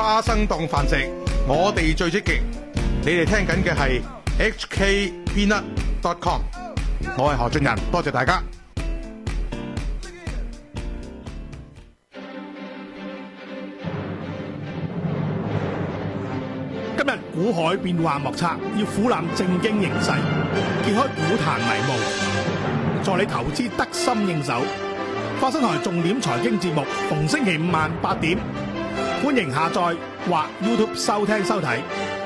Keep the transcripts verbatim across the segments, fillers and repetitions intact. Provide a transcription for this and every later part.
花生檔繁殖，我哋最積極。你哋聽緊嘅係 H K Peanut dot com， 我係何俊仁，多謝大家。 今日股海變幻莫測，要俯瞰正經形勢，揭開股壇迷霧，助你投資得心應手。花生台重點財經節目，逢星期五晚八點，歡迎下載或 YouTube 收聽收睇。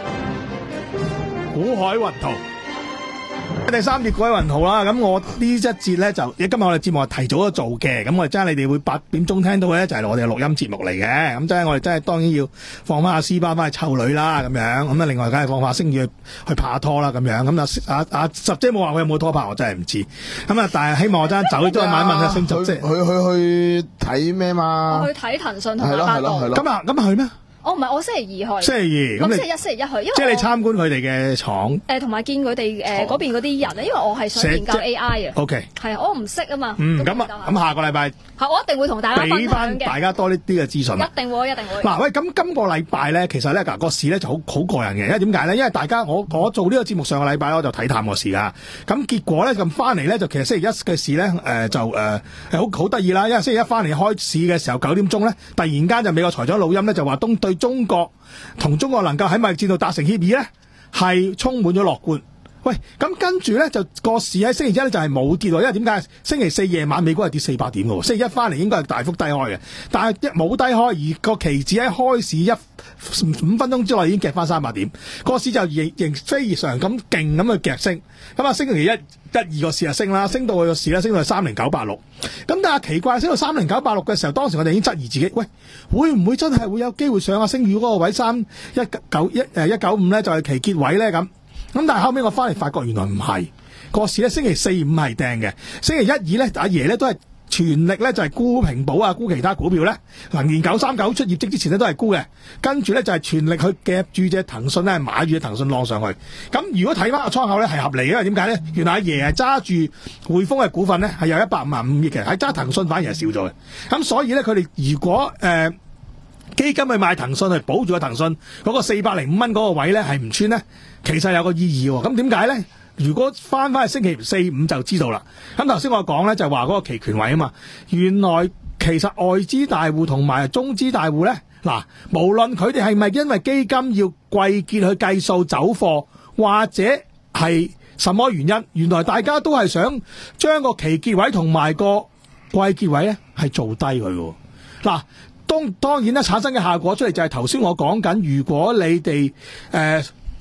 股海雲圖第三節，股海雲圖啦。咁我呢一節咧就，今日我哋節目係提早咗做嘅，咁我哋真係你哋會八點鐘聽到嘅咧，就係我哋嘅錄音節目嚟嘅。咁真係我哋真係當然要放翻阿斯巴翻去湊女啦，咁樣咁啊。另外梗係放翻星宇去拍拖啦，咁樣咁啊。阿阿十姐冇話佢有冇拖拍，我真係唔知。咁啊，但係希望我真係走都係問一問阿星十姐， 去去去睇咩嘛？ 我去睇騰訊同埋百度。 咁啊，咁啊去咩？ 我唔係，我星期二去。 星期二，咁星期一、星期一去，因為即係你參觀佢哋嘅廠。 誒，同埋見佢哋誒嗰邊嗰啲人啊，因為我係想研究 A I 啊。 O K。 係啊，我唔識啊嘛。 嗯，咁啊，咁下個禮拜係我一定會同大家俾翻大家多呢啲嘅資訊。 一定會，一定會。 嗱喂，咁今個禮拜咧，其實咧嗱個市咧就好好過癮嘅，因為點解咧？因為大家我我做呢個節目上個禮拜我就睇淡個市噶，咁結果咧咁翻嚟咧就其實星期一嘅市咧誒、呃、就誒係好好得意啦，因為星期一翻嚟開市嘅時候九點鐘咧，突然間就美國財長老欽咧就話東對中國。同中國能夠喺貿易戰度達成協議咧，係充滿咗樂觀。喂，咁跟住咧就個市喺星期一咧就係冇跌喎，因為點解？星期四夜晚美股係跌四百點嘅喎，星期一翻嚟應該係大幅低開嘅，但係一冇低開，而個期指喺開市一五分鐘之內已經夾翻三百點，個市就仍仍非常咁勁咁去夾升。咁啊，星期一一二個市就升啦，升到去個市咧升到去三零九八六。咁但係奇怪，升到三零九八六嘅時候，當時我哋已經質疑自己，喂，會唔會真係會有機會上阿星宇嗰個位三一九一誒一九五咧，就係期結位咧咁？咁但係後尾我翻嚟發覺原來唔係，個市咧星期四五係掟嘅，星期一二咧阿爺咧都係全力咧就係沽平保啊，沽其他股票咧，能源九三九出業績之前咧都係沽嘅，跟住咧就係全力去夾住隻騰訊咧，買住隻騰訊浪上去。咁如果睇翻個倉口咧係合理嘅，因為點解咧？原來阿爺係揸住匯豐嘅股份咧係有一百五十五億嘅，喺揸騰訊反而係少咗嘅。咁所以咧佢哋如果誒、呃、基金去買騰訊去保住個騰訊嗰個四百零五蚊嗰個位咧係唔穿咧，其實有個意義喎。咁點解咧？如果翻翻去星期四五就知道啦。咁頭先我講咧就話嗰個期權位啊嘛，原來其實外資大戶同埋中資大戶咧，嗱，無論佢哋係咪因為基金要季結去計數走貨，或者係什麼原因，原來大家都係想將個期結位同埋個季結位咧係做低佢嘅。嗱，當當然啦，產生嘅效果出嚟就係頭先我講緊，如果你哋誒。呃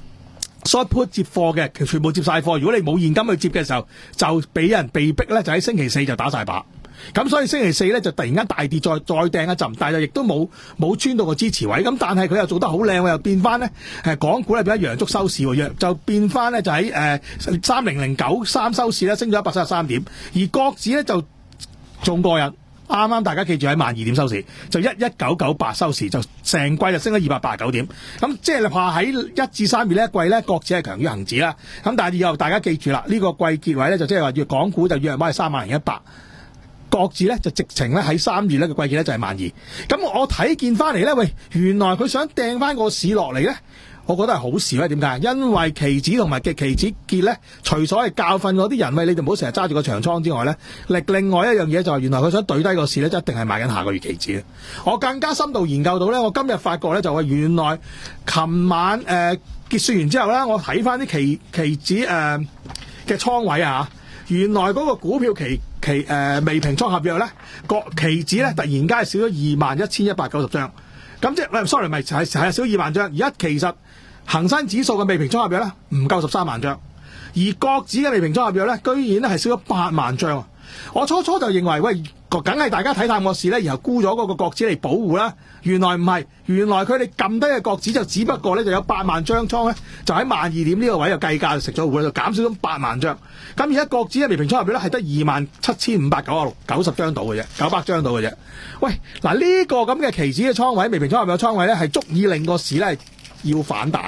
short put 接貨嘅，全部接晒貨。如果你冇現金去接嘅時候，就俾人被逼咧，就喺星期四就打晒靶。咁所以星期四咧就突然間大跌，再再掟一陣，但係亦都冇冇穿到個支持位。咁但係佢又做得好靚，又變翻咧誒港股咧變咗陽燭收市喎，就變翻咧就喺誒三零零九三收市咧升咗一百七十三點，而國指咧就仲過癮。啱啱大家記住喺萬二點收市，就一一九九八收市，就成季就升咗二百八十九點。咁即係你話喺一至三月呢一季咧，國指係強於恒指啦。咁但係以後大家記住啦，呢、這個季結位咧就即係話粵港股就約埋係三萬零一百，國指咧就直情咧喺三月咧嘅季結咧就係萬二。咁我睇見翻嚟咧，喂，原來佢想掟翻個市落嚟咧。我覺得係好事咧，點解？因為期指同埋嘅期指結咧，除咗係教訓嗰啲人，喂，你哋唔好成日揸住個長倉之外咧，另另外一樣嘢就係原來佢想懟低個市咧，一定係買緊下個月期指。我更加深度研究到咧，我今日發覺咧就話原來琴晚誒、呃、結算完之後咧，我睇翻啲期期指誒嘅、呃、倉位啊，原來嗰個股票期期誒、呃、未平倉合約咧，個期指咧突然間少咗二萬一千一百九十張。咁即係 sorry 咪係係少二萬張，而家其實恒生指數嘅未平倉合約咧唔夠十三萬張，而國指嘅未平倉合約咧居然咧係少咗八萬張。我初初就認為喂，梗係大家睇淡個市咧，然後沽咗嗰個國指嚟保護啦。原來唔係，原來佢哋撳低嘅國指就只不過咧就有八萬張倉咧，就喺萬二點呢個位就計價就食咗糊，就減少咗八萬張。咁而家國指嘅未平倉合約咧係得二萬七千五百九十六九十張到嘅啫，九百張到嘅啫。喂，嗱呢個咁嘅期指嘅倉位，未平倉合約嘅倉位咧係足以令個市咧要反彈嘅。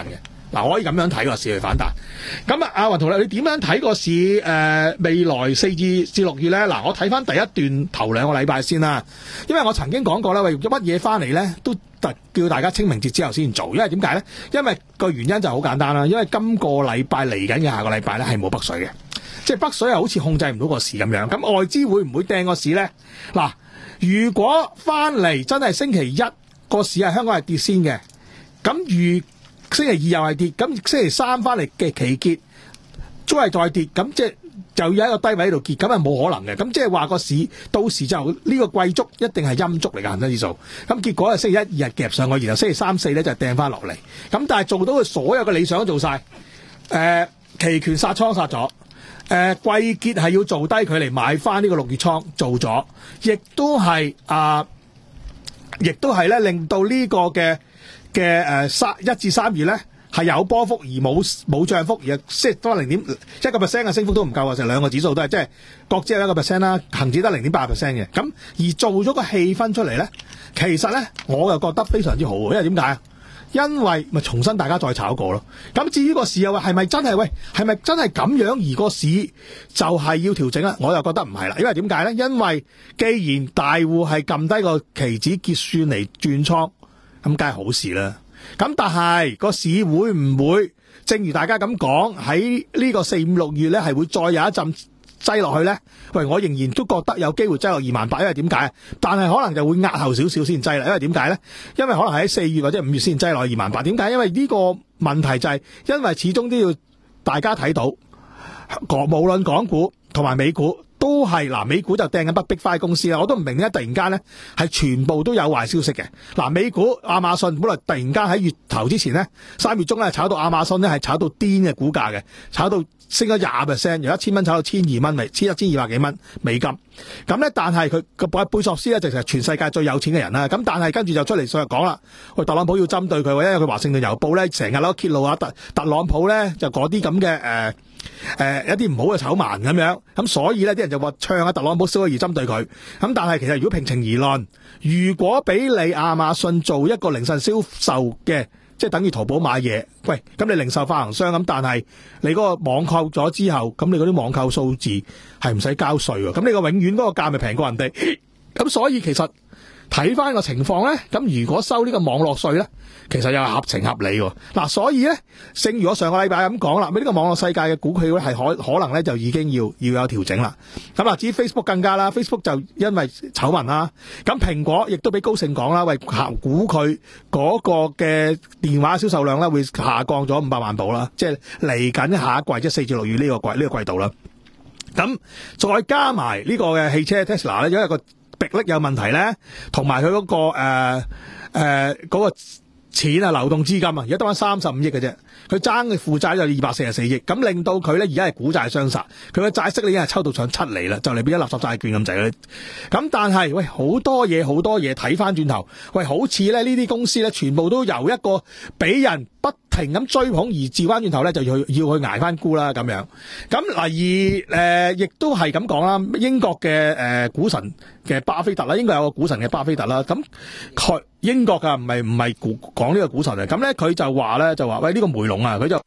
嗱，可以咁樣睇個市去反彈。咁啊，阿雲圖咧，你點樣睇個市？誒、呃，未來四至至六月咧，嗱，我睇翻第一段頭兩個禮拜先啦。因為我曾經講過咧，為乜嘢翻嚟咧，都特叫大家清明節之後先做。因為點解咧？因為個原因就好簡單啦。因為今個禮拜嚟緊嘅下個禮拜咧係冇北水嘅，即係北水係好似控制唔到個市咁樣。咁外資會唔會掟個市咧？嗱，如果翻嚟真係星期一個市係香港係跌先嘅，咁如星期二又係跌，咁星期三翻嚟嘅期結都係再跌，咁即係就要喺個低位喺度結，咁係冇可能嘅。咁即係話個市到時就呢個季燭一定係陰燭嚟嘅恒生指數。咁結果係星期一二日夾上去，然後星期三四咧就掟翻落嚟。咁但係做到佢所有嘅理想都做晒，誒、呃、期權殺倉殺咗，誒、呃、季結係要做低佢嚟買翻呢個六月倉做咗，亦都係啊，亦都係咧令到呢個嘅。嘅誒三一至三月咧係有波幅而冇冇漲幅，而即係多零點一個 percent 嘅升幅都唔夠啊！成兩個指數都係即係國指有一個 percent 啦，恒指得零點八 percent 嘅。咁而做咗個氣氛出嚟咧，其實咧我又覺得非常之好，因為點解啊？因為咪重新大家再炒過咯。咁至於個市又話係咪真係喂係咪真係咁樣而個市就係要調整咧？我又覺得唔係啦，因為點解咧？因為既然大戶係撳低個期指結算嚟轉倉。咁梗係好事啦。咁但係個市會唔會正如大家咁講，喺呢個四五六月咧係會再有一陣擠落去咧？喂，我仍然都覺得有機會擠落二萬八，因為點解？但係可能就會壓後少少先擠啦。因為點解咧？因為可能喺四月或者五月先擠落二萬八。點解？因為呢個問題就係因為始終都要大家睇到，無論港股同埋美股。都係嗱，美股就掟緊不逼快公司啦，我都唔明咧，突然間咧係全部都有壞消息嘅。嗱，美股亞馬遜本來突然間喺月頭之前咧，三月中咧炒到亞馬遜咧係炒到癲嘅股價嘅，炒到升咗廿 percent， 由一千蚊炒到千二蚊，咪千一千二百幾蚊美金。咁咧，但係佢個貝索斯咧就係全世界最有錢嘅人啦。咁但係跟住就出嚟上日講啦，喂，特朗普要針對佢，因為佢華盛頓郵報咧成日都揭露啊特特朗普咧就嗰啲咁嘅誒。誒、呃，一啲唔好嘅醜聞咁樣，咁所以呢啲人就話唱下特朗普燒而針對佢，咁但係其實如果平情而論，如果俾你亞馬遜做一個零售銷售嘅，即係等於淘寶買嘢，喂，咁你零售發行商咁，但係你嗰個網購咗之後，咁你嗰啲網購數字係唔使交稅喎，咁你個永遠嗰個價咪平過人哋，咁所以其實睇翻個情況咧，咁如果收呢個網絡稅咧，其實又係合情合理喎。嗱、啊，所以咧，正如我上個禮拜咁講啦，呢、這個網絡世界嘅股票咧係可可能咧就已經要要有調整啦。咁啊，至於 Facebook 更加啦 ，Facebook 就因為醜聞啦，咁蘋果亦都俾高盛講啦，喂，估佢嗰個嘅電話銷售量咧會下降咗五百萬部啦，即係嚟緊下一季，即係四至六月呢個季呢、這個季度啦。咁再加埋呢個嘅汽車 Tesla 咧，因為個逼力有問題咧，同埋佢嗰個誒誒嗰個錢啊，流動資金啊，而家得翻三十五億嘅啫，佢爭嘅負債就二百四十四億，咁令到佢咧而家係股債雙殺，佢嘅債息咧已經係抽到上七厘啦，就嚟變咗垃圾債券咁滯啦。咁但係喂，好多嘢好多嘢睇翻轉頭，喂，好似咧呢啲公司咧，全部都由一個俾人不停咁追捧而調翻轉頭咧，就要去要去挨翻沽啦咁樣。咁嗱而誒、呃，亦都係咁講啦，英國嘅誒、呃、股神嘅巴菲特啦，應該有個股神嘅巴菲特啦，咁佢。英國噶唔係唔係講呢個股神啊，咁咧佢就話咧就話喂呢、這個梅龍啊，佢就佢就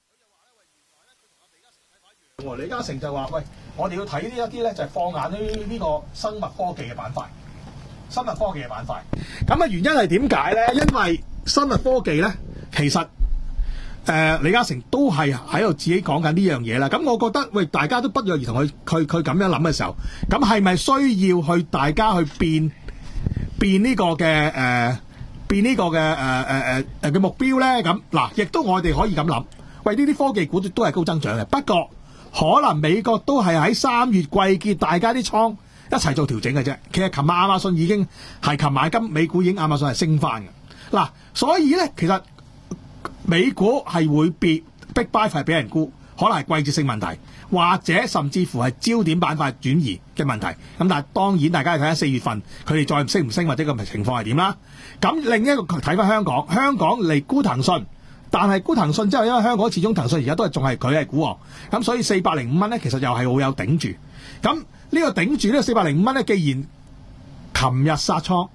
話咧喂，原來咧佢同阿李嘉誠一樣喎，李嘉誠就話喂，我哋要睇呢一啲咧就係放眼於呢個生物科技嘅板塊，生物科技嘅板塊。咁啊原因係點解咧？因為生物科技咧其實誒、呃、李嘉誠都係喺度自己講緊呢樣嘢啦。咁我覺得喂，大家都不約而同去佢佢咁樣諗嘅時候，咁係咪需要去大家去變？變呢個嘅誒、呃，變呢個嘅誒誒誒誒嘅目標咧，咁嗱，亦都我哋可以咁諗，喂，呢啲科技股都係高增長嘅，不過可能美國都係喺三月季結，大家啲倉一齊做調整嘅啫。其實琴晚亞馬遜已經係琴晚今美股已經亞馬遜係升翻嘅，嗱，所以咧其實美股係會變 Big Buy 係俾人沽，可能係季節性問題。或者甚至乎係焦點板塊轉移嘅問題，咁但係當然大家睇下四月份佢哋再升唔升或者個情況係點啦。咁另一個睇翻香港，香港嚟沽騰訊，但係沽騰訊之後，因為香港始終騰訊而家都係仲係佢係股王，咁所以四百零五蚊咧，其實又係好有頂住。咁呢個頂住呢個四百零五蚊咧，既然琴日殺倉，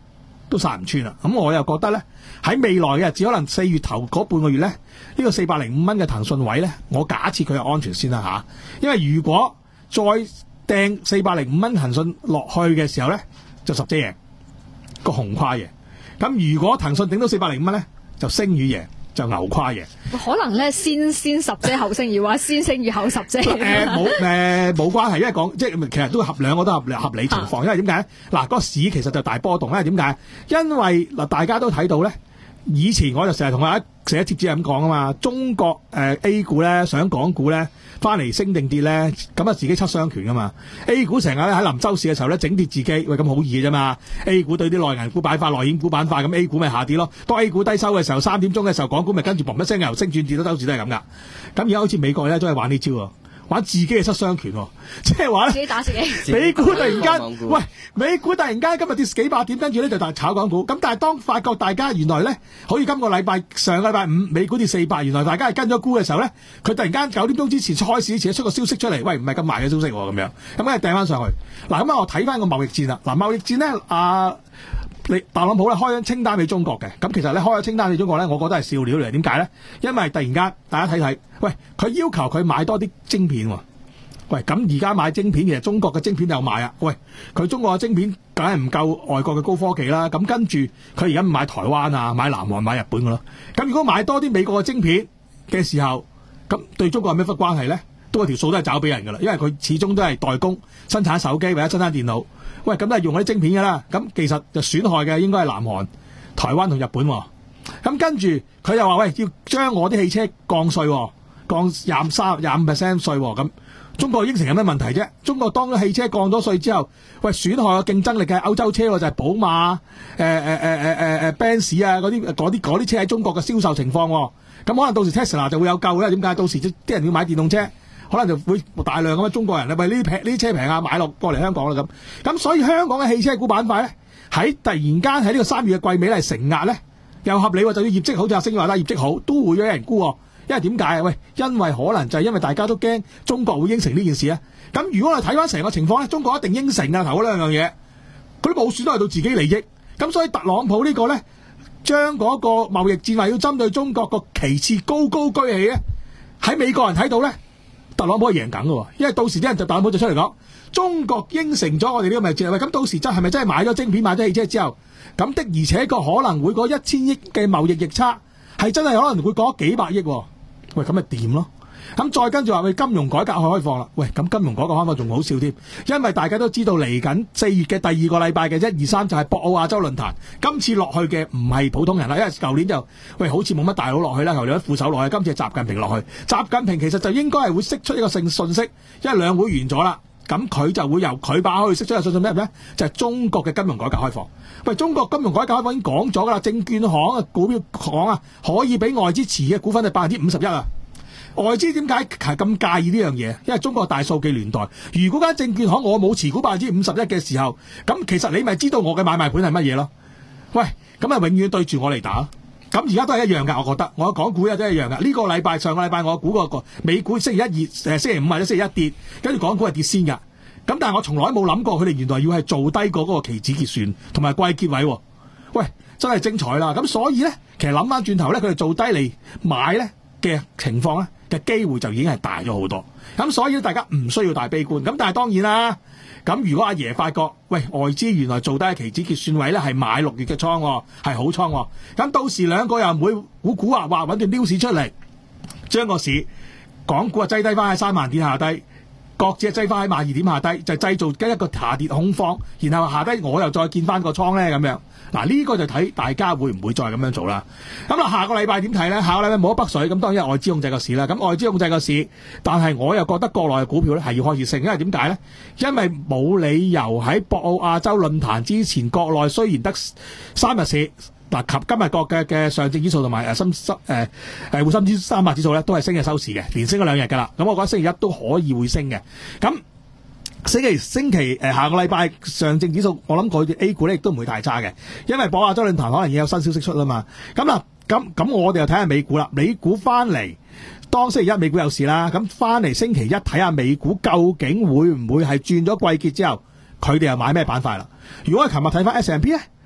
都殺唔穿啦。咁我又覺得咧，喺未來嘅日子，可能四月頭嗰半個月咧，呢個四百零五蚊嘅騰訊位咧，我假設佢係安全先啦吓。因為如果再掟四百零五蚊騰訊落去嘅時候咧，就十隻贏個紅跨贏。咁如果騰訊頂到四百零五蚊咧，就星宇贏。就牛跨嘅， 可能咧先先十隻後星宇，或者先星宇後十隻。誒冇誒冇關係，因為講即係其實都合兩個都合合理情況，啊、因為點解嗱，嗰個市其實就大波動，因為點解？因為嗱大家都睇到咧，以前我就成日同大家寫貼紙係咁講啊嘛，中國誒、呃、A 股咧上港股咧翻嚟升定跌咧，咁啊自己七傷拳噶嘛。A 股成日咧喺臨收市嘅時候咧整跌自己，喂咁好易嘅啫嘛。A 股對啲內銀股板塊、內險股板塊，咁 A 股咪下跌咯。當 A 股低收嘅時候，三點鐘嘅時候，港股咪跟住嘣一聲由升轉跌，都周市都係咁噶。咁而家好似美國咧都係玩呢招喎。玩自己嘅七傷拳，即係話咧， 自己打自己。 美股突然間，喂，美股突然間今日跌幾百點，跟住咧就大炒港股。咁但係當發覺大家原來咧，好似今個禮拜上個禮拜五美股跌四百，原來大家係跟咗沽嘅時候咧，佢突然間九點鐘之前開市之前出個消息出嚟，喂，唔係咁壞嘅消息咁樣，咁梗係掟翻上去。嗱，咁啊，我睇翻個貿易戰啦。嗱，貿易戰咧，啊，你特朗普咧開咗清單俾中國嘅，咁其實咧開咗清單俾中國咧，我覺得係笑料嚟。點解咧？因為突然間大家睇睇，喂，佢要求佢買多啲晶片喎。喂，咁而家買晶片，其實中國嘅晶片有買啊。喂，佢中國嘅晶片梗係唔夠外國嘅高科技啦。咁跟住佢而家買台灣啊，買南韓、買日本㗎咯。咁如果買多啲美國嘅晶片嘅時候，咁對中國有咩忽關係咧？都係條數都係找俾人㗎啦，因為佢始終都係代工生產手機或者生產電腦。喂，咁都係用嗰啲晶片㗎啦。咁其實就損害嘅應該係南韓、台灣同日本喎。咁跟住佢又話：喂，要將我啲汽車降稅，降廿三、廿五 percent 稅咁。中國應承有咩問題啫？中國當咗汽車降咗稅之後，喂，損害個競爭力嘅歐洲車喎，就係寶馬、誒誒誒誒誒誒 Benz 啊嗰啲嗰啲嗰啲車喺中國嘅銷售情況。咁可能到時 Tesla 就會有救啦。點解？到時啲人要買電動車，可能就會大量咁樣中國人咧，喂，呢啲平呢啲車平啊，買落過嚟香港啦咁。咁所以香港嘅汽車股板塊咧，喺突然間喺呢個三月嘅季尾嚟承壓咧，又合理喎。就要業績好，就阿星話啦，業績好都會有人沽喎。因為點解啊？喂，因為可能就係因為大家都驚中國會應承呢件事啊。咁如果我哋睇翻成個情況咧，中國一定應承啊，頭嗰兩樣嘢，佢都冇損害到自己利益。咁所以特朗普呢個咧，將嗰個貿易戰話要針對中國個旗幟高高舉起咧，喺美國人睇到咧，特朗普係贏緊嘅。因為到時啲人就特朗普就出嚟講，中國應承咗我哋呢個貿易戰，喂，咁到時真係咪真係買咗晶片、買咗汽車之後，咁的而且確可能會嗰一千億嘅貿易逆差係真係可能會過幾百億。喂，咁咪掂咯？咁再跟住話，喂，金融改革開放啦。喂，咁金融改革開放仲好笑添，因為大家都知道嚟緊四月嘅第二個禮拜嘅一二三就係博鰲亞洲論壇。今次落去嘅唔係普通人啦，因為舊年就喂好似冇乜大佬落去啦，舊年副手落去，今次係習近平落去。習近平其實就應該係會釋出一個信信息，因為兩會完咗啦，咁佢就會由佢把口去釋出一個信息咩咩？就係、是、中國嘅金融改革開放。喂，中國金融改革開放已經講咗噶啦，證券行啊、股票行啊，可以俾外資持嘅股份係百分之五十一啊。外資點解係咁介意呢樣嘢？因為中國大數據年代，如果間證券行我冇持股百分之五十一嘅時候，咁其實你咪知道我嘅買賣盤係乜嘢咯？喂，咁啊永遠對住我嚟打。咁而家都係一樣噶，我覺得我講股又都係一樣噶。呢、這個禮拜上個禮拜我估過個美股星期一二誒星期五或者星期一跌，跟住港股係跌先噶。咁但係我從來冇諗過佢哋原來要係做低過嗰個期指結算同埋季結位喎。喂，真係精彩啦！咁所以咧，其實諗翻轉頭咧，佢哋做低嚟買咧嘅情況咧嘅機會就已經係大咗好多。咁所以大家唔需要大悲觀。咁但係當然啦，咁如果阿爺發覺喂外資原來做低期指結算位咧係買六月嘅倉喎，係好倉喎，咁到時兩個又唔會估估話話揾段撩市出嚟，將個市港股啊擠低翻喺三萬點下低。各自擠翻喺萬二點下低，就製造緊一個下跌恐慌，然後下低我又再見翻個倉咧咁樣。嗱、這、呢個就睇大家會唔會再咁樣做啦。咁啦，下個禮拜點睇咧？下個禮拜冇咗北水，咁當然係外資控制個市啦。咁外資控制個市，但係我又覺得國內嘅股票咧係要開始升，因為點解咧？因為冇理由喺博鰲亞洲論壇之前，國內雖然得三日市。嗱，及今日國嘅嘅上證指數同埋誒深深誒誒滬深指三百指數咧，都係升嘅收市嘅，連升咗兩日㗎啦。咁我覺得星期一都可以會升嘅。咁星期星期誒、呃、下個禮拜上證指數，我諗佢哋 A 股咧亦都唔會太差嘅，因為博鰲亞洲論壇可能已經有新消息出啦嘛。咁啦，咁咁我哋又睇下美股啦。美股翻嚟，當星期一美股有事啦，咁翻嚟星期一睇下美股究竟會唔會係轉咗季結之後，佢哋又買咩板塊啦？如果係琴日睇翻 S and P 咧？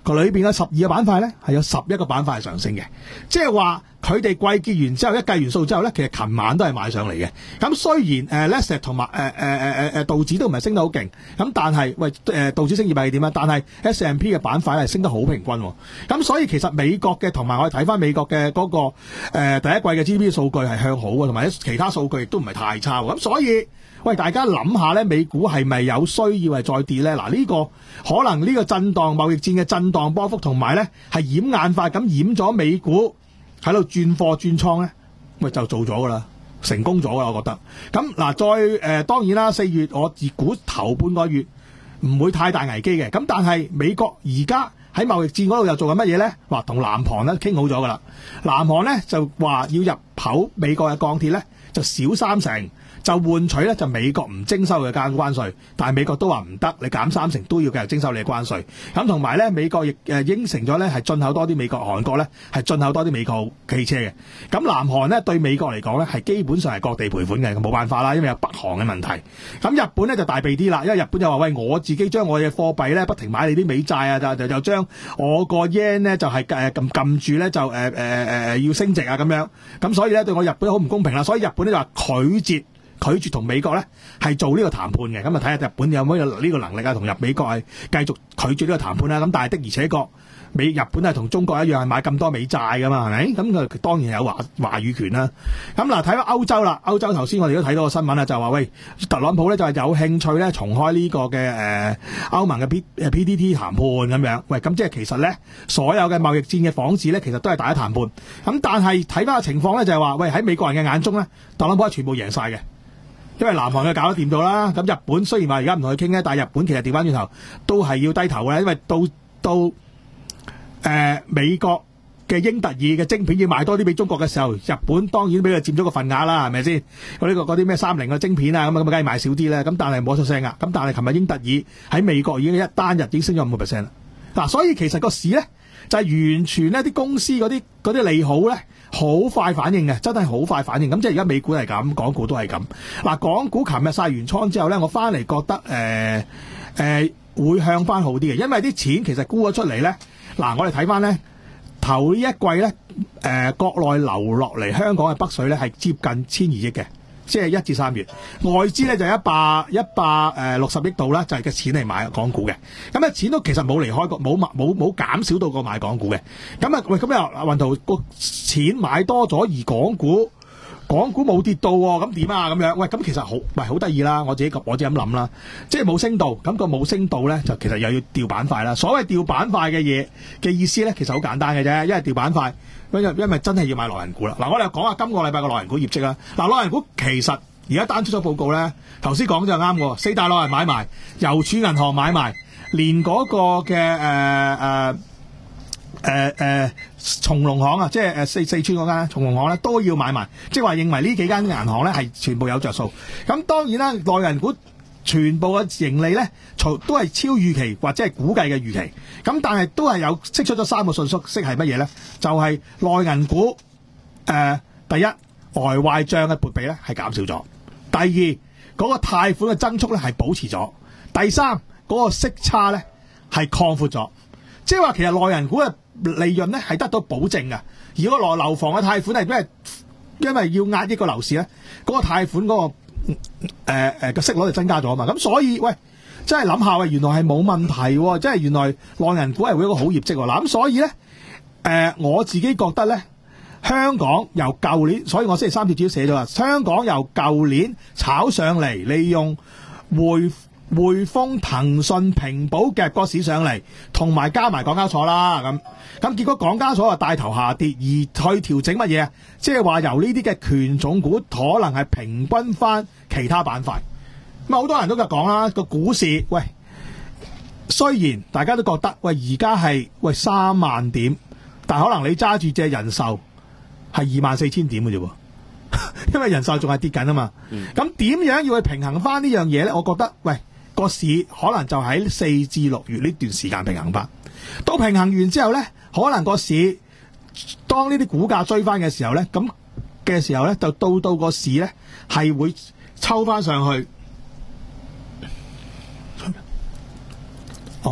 個裏邊嘅十二個板塊咧，係有十一個板塊係上升嘅，即係話佢哋季結完之後，一計完數之後咧，其實琴晚都係買上嚟嘅。咁雖然誒 Nasdaq 同埋誒誒誒誒誒道指都唔係升得好勁，咁但係喂誒道指升二百係點啊？但係 S and P 嘅板塊係升得好平均喎。咁所以其實美國嘅同埋我哋睇翻美國嘅嗰、那個、呃、第一季嘅 G D P 數據係向好嘅，同埋其他數據亦都唔係太差喎。咁所以喂，大家諗下咧，美股係咪有需要係再跌咧？嗱，呢個可能呢個震盪貿易戰嘅震盪波幅，同埋咧係掩眼法咁掩咗美股喺度轉貨轉倉咧，咪就做咗噶啦，成功咗啦，我覺得。咁嗱，再誒、呃、當然啦，四月我自估頭半個月唔會太大危機嘅。咁但係美國而家喺貿易戰嗰度又做緊乜嘢咧？話同南韓咧傾好咗噶啦，南韓咧就話要入口美國嘅鋼鐵咧就少三成。就換取咧就美國唔徵收嘅關關稅，但係美國都話唔得，你減三成都要繼續徵收你嘅關稅。咁同埋咧，美國亦誒應承咗咧係進口多啲美國、韓國咧係進口多啲美國汽車嘅。咁南韓咧對美國嚟講咧係基本上係各地賠款嘅，冇辦法啦，因為有北韓嘅問題。咁日本咧就大鼻啲啦，因為日本就話喂，我自己將我嘅貨幣咧不停買你啲美債啊，就就就將我個 yen 咧就係誒撳撳住咧就誒誒誒要升值啊咁樣。咁所以咧對我日本好唔公平啦，所以日本咧就話拒絕。拒絕同美國咧係做呢個談判嘅，咁啊睇下日本有冇呢個能力啊，同入美國係繼續拒絕呢個談判啦。咁但係的而且確，美日本係同中國一樣係買咁多美債噶嘛，係咪？咁佢當然有話話語權啦。咁嗱，睇翻歐洲啦，歐洲頭先我哋都睇到個新聞啦，就話喂，特朗普咧就係有興趣咧重開呢個嘅誒歐盟嘅 P 誒 P T T 談判咁樣。喂，咁即係其實咧所有嘅貿易戰嘅幌子咧，其實都係大家談判。咁但係睇翻個情況咧，就係話喂喺美國人嘅眼中咧，特朗普係全部贏晒嘅。因為南韓佢搞得掂到啦，咁日本雖然話而家唔同佢傾咧，但係日本其實調翻轉頭都係要低頭嘅，因為到到誒、呃、美國嘅英特爾嘅晶片要賣多啲俾中國嘅時候，日本當然俾佢佔咗個份額啦，係咪先？嗰啲嗰啲咩三菱嘅晶片啊，咁咁梗係賣少啲咧，咁但係冇出聲噶，咁但係琴日英特爾喺美國已經一單日已經升咗五個 percent 啦。嗱、啊，所以其實個市咧就係、是、完全呢啲公司嗰啲嗰啲利好咧。好快反應嘅，真係好快反應。咁即係而家美股係咁，港股都係咁。嗱，港股琴日晒完倉之後咧，我翻嚟覺得誒誒、呃呃、會向翻好啲嘅，因為啲錢其實沽咗出嚟咧。嗱，我哋睇翻咧頭呢一季咧，誒、呃、國內流落嚟香港嘅北水咧係接近千二億嘅。即係一至三月，外資咧就一百一百誒六十億度啦，就係嘅錢嚟買港股嘅。咁啊，錢都其實冇離開過，冇冇冇減少到過買港股嘅。咁啊，喂，咁又運圖個錢買多咗，而港股港股冇跌到喎，咁點啊？咁樣，喂，咁其實好，喂，好得意啦！我自己我自己咁諗啦，即係冇升到，咁、個冇升到咧，就其實又要調板塊啦。所謂調板塊嘅嘢嘅意思咧，其實好簡單嘅啫，因為調板塊。因為因為真係要買內銀股啦。嗱，我哋講下今個禮拜嘅內銀股業績啦。嗱，內銀股其實而家單出咗報告咧，頭先講就啱喎。四大內銀買埋，郵儲銀行買埋，連嗰個嘅誒誒誒誒松隆行啊，即係誒四四川嗰間松隆行咧都要買埋，即係話認為呢幾間銀行咧係全部有着數。咁當然啦，內銀股全部嘅盈利咧，都係超預期或者係估計嘅預期。咁但係都係有釋出咗三個信息，係乜嘢咧？就係、是、內銀股誒、呃，第一外壞帳嘅撥備咧係減少咗；第二嗰、那個貸款嘅增速咧係保持咗；第三嗰、那個息差咧係擴闊咗。即係話其實內銀股嘅利潤咧係得到保證嘅。如果內樓房嘅貸款係因為因為要壓抑個樓市咧，嗰、那個貸款嗰、那個。誒誒個息率就增加咗啊嘛，咁所以喂，真係諗下喂，原來係冇問題喎，即係原來內銀股係會有一個好業績喎。嗱，咁所以咧，誒、呃、我自己覺得咧，香港由舊年，所以我星期三節主要寫咗啦，香港由舊年炒上嚟，利用匯匯豐、騰訊、平保夾個市上嚟，同埋加埋港交所啦，咁咁結果港交所啊帶頭下跌，而去調整乜嘢啊？即係話由呢啲嘅權重股可能係平均翻其他板塊。咁啊，好多人都咁講啦，個股市喂，雖然大家都覺得喂而家係喂三萬點，但可能你揸住隻人壽係二萬四千點嘅啫喎，因為人壽仲係跌緊啊嘛。咁點、嗯、樣要去平衡翻呢樣嘢咧？我覺得喂。個市可能就喺四至六月呢段時間平衡翻，到平衡完之後咧，可能個市當呢啲股價追翻嘅時候咧，咁嘅時候咧就到到個市咧係會抽翻上去，哦，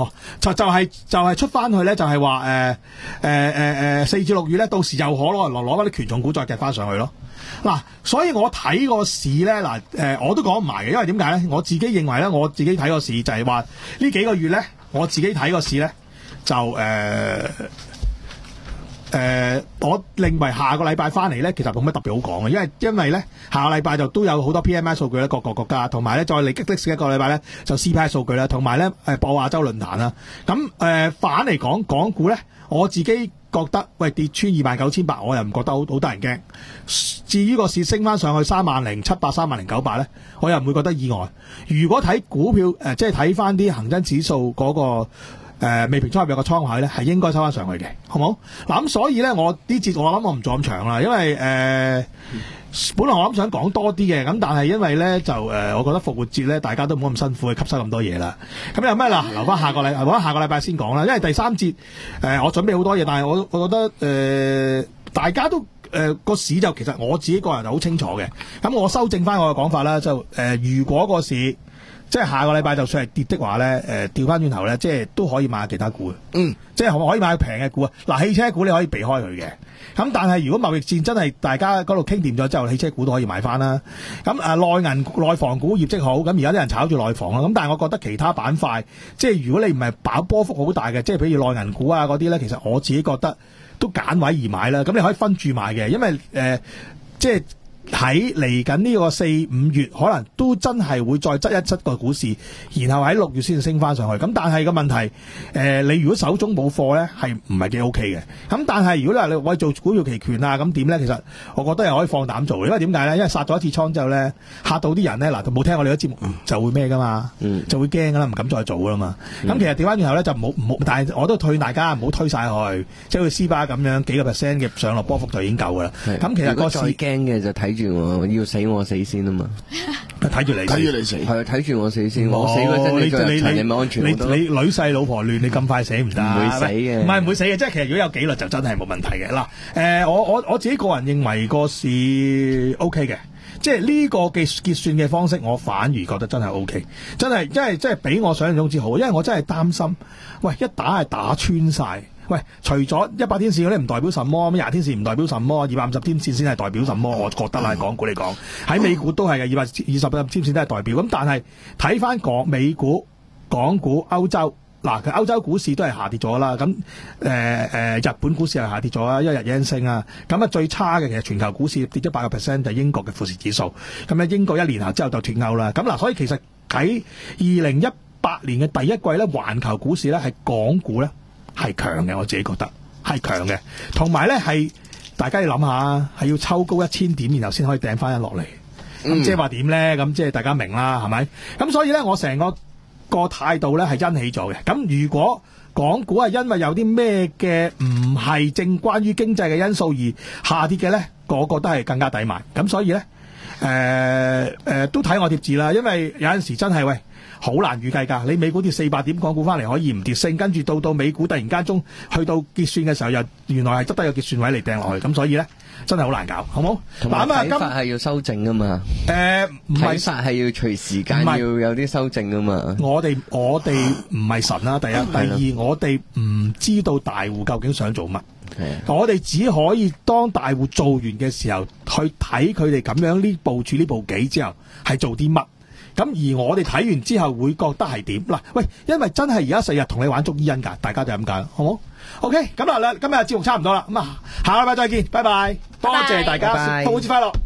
就就係、就係、出翻去咧，就係話誒誒誒誒四至六月咧，到時又可攞攞攞翻啲權重股再夾翻上去咯。嗱，所以我睇個市咧，嗱誒我都講唔埋嘅，因為點解咧？我自己認為咧，我自己睇個市就係話呢幾個月咧，我自己睇個市咧就誒。呃誒、呃，我認為下個禮拜翻嚟咧，其實冇乜特別好講嘅，因為因為咧下個禮拜就都有好多 P M I 數據咧，各個國家，同埋咧再嚟激的士一個禮拜咧就 C P I 數據啦，同埋咧誒播亞洲論壇啦。咁誒、呃、反嚟講，港股咧，我自己覺得喂跌穿二萬九千八，我又唔覺得好好得人驚。至於個市升翻上去三萬零七百、三萬零九百咧，我又唔會覺得意外。如果睇股票誒、呃，即係睇翻啲恒生指數嗰、那個。誒、呃、未平倉入邊個倉位咧，係應該收翻上去嘅，好冇？嗱咁所以咧，我呢節我諗我唔做咁長啦，因為誒、呃、本來我諗想講多啲嘅，咁但係因為咧就誒、呃，我覺得復活節咧大家都唔好咁辛苦去吸收咁多嘢啦。咁有咩啦？留翻下個禮，留翻下個禮拜先講啦。因為第三節誒、呃，我準備好多嘢，但係我我覺得誒、呃、大家都誒個、呃、市就其實我自己個人就好清楚嘅。咁我修正翻我嘅講法啦，就誒、呃、如果個市。即係下個禮拜就算係跌的話咧，誒調翻轉頭咧，即係都可以買其他股嘅。嗯，即係可唔可以買平嘅股啊？嗱，汽車股你可以避開佢嘅。咁但係如果貿易戰真係大家嗰度傾掂咗之後，汽車股都可以買翻啦。咁誒內銀內房股業績好，咁而家啲人炒住內房啦。咁但係我覺得其他板塊，即係如果你唔係爆波幅好大嘅，即係譬如內銀股啊嗰啲咧，其實我自己覺得都揀位而買啦。咁你可以分住買嘅，因為誒、呃、即係。喺嚟緊呢個四五月，可能都真係會再執一執個股市，然後喺六月先至升翻上去。咁但係個問題，誒、呃、你如果手中冇貨咧，係唔係幾 OK 嘅？咁但係如果你話你喂做股票期權啊，咁點咧？其實我覺得又可以放膽做，因為點解咧？因為殺咗一次倉之後咧，嚇到啲人咧，嗱冇聽我哋嘅節目、嗯、就會咩噶嘛，嗯、就會驚噶啦，唔敢再做噶啦嘛。咁、嗯、其實調翻轉頭咧就唔好唔好，但係我都推大家唔好推晒去，即係好似 C 巴咁樣幾個 percent 嘅上落波幅就已經夠噶啦。咁其實個市再驚嘅就睇住我要死我死先啊嘛， 睇住你睇住你死， 係睇住我死先。我死嗰陣你再人哋咪安全好多。 你女婿老婆亂，你咁快死唔得， 唔會死嘅， 唔係唔會死嘅。即係其實如果有紀律就真係冇問題嘅。嗱，誒、呃，我我我自己個人認為個市 O K 嘅，即係呢個嘅結算嘅方式，我反而覺得真係 O K，真係，因為真係比我想象中之好。因為我真係擔心，喂，一打係打穿晒。喂，除咗一百天線嗰啲唔代表什麼，咁廿天線唔代表什麼，二百五十天線先係代表什麼？我覺得啦，港股嚟講，喺美股都係嘅，二百二十天線都係代表。咁但係睇翻港美股、港股、歐洲，嗱，佢歐洲股市都係下跌咗啦。咁誒誒，日本股市係下跌咗啦，因為日圓升啊。咁啊，最差嘅其實全球股市跌咗八個 percent 就係英國嘅富時指數。咁咧，英國一年後之後就脫歐啦。咁嗱，所以其實喺二零一八年嘅第一季咧，環球股市咧係港股咧。係強嘅，我自己覺得係強嘅，同埋咧係大家要諗下，係要抽高一千點，然後先可以掟翻一落嚟。咁、嗯、即係話點咧？咁即係大家明啦，係咪？咁所以咧，我成個個態度咧係欣喜咗嘅。咁如果港股係因為有啲咩嘅唔係正關於經濟嘅因素而下跌嘅咧，個個都係更加抵買。咁所以咧，誒、呃、誒、呃、都睇我貼字啦，因為有陣時真係喂。好難預計㗎，你美股跌四百點，港股翻嚟可以唔跌升，跟住到到美股突然間中去到結算嘅時候，又原來係執低個結算位嚟掟落去，咁所以咧真係好難搞，好冇？ 同埋睇法係要修正㗎嘛？ 誒，唔係睇法係要隨時間要有啲修正㗎嘛？ 我哋我哋唔係神啦，第一，第二，我哋唔知道大戶究竟想做乜，我哋只可以當大戶做完嘅時候去睇佢哋咁樣呢部署呢部棋之後係做啲乜。咁而我哋睇完之後會覺得係點嗱？喂，因為真係而家成日同你玩捉伊人㗎，大家就咁解，好冇 ？OK，咁啊，今日節目差唔多啦，咁啊，下個禮拜再見，拜拜，多謝大家，復活節快樂。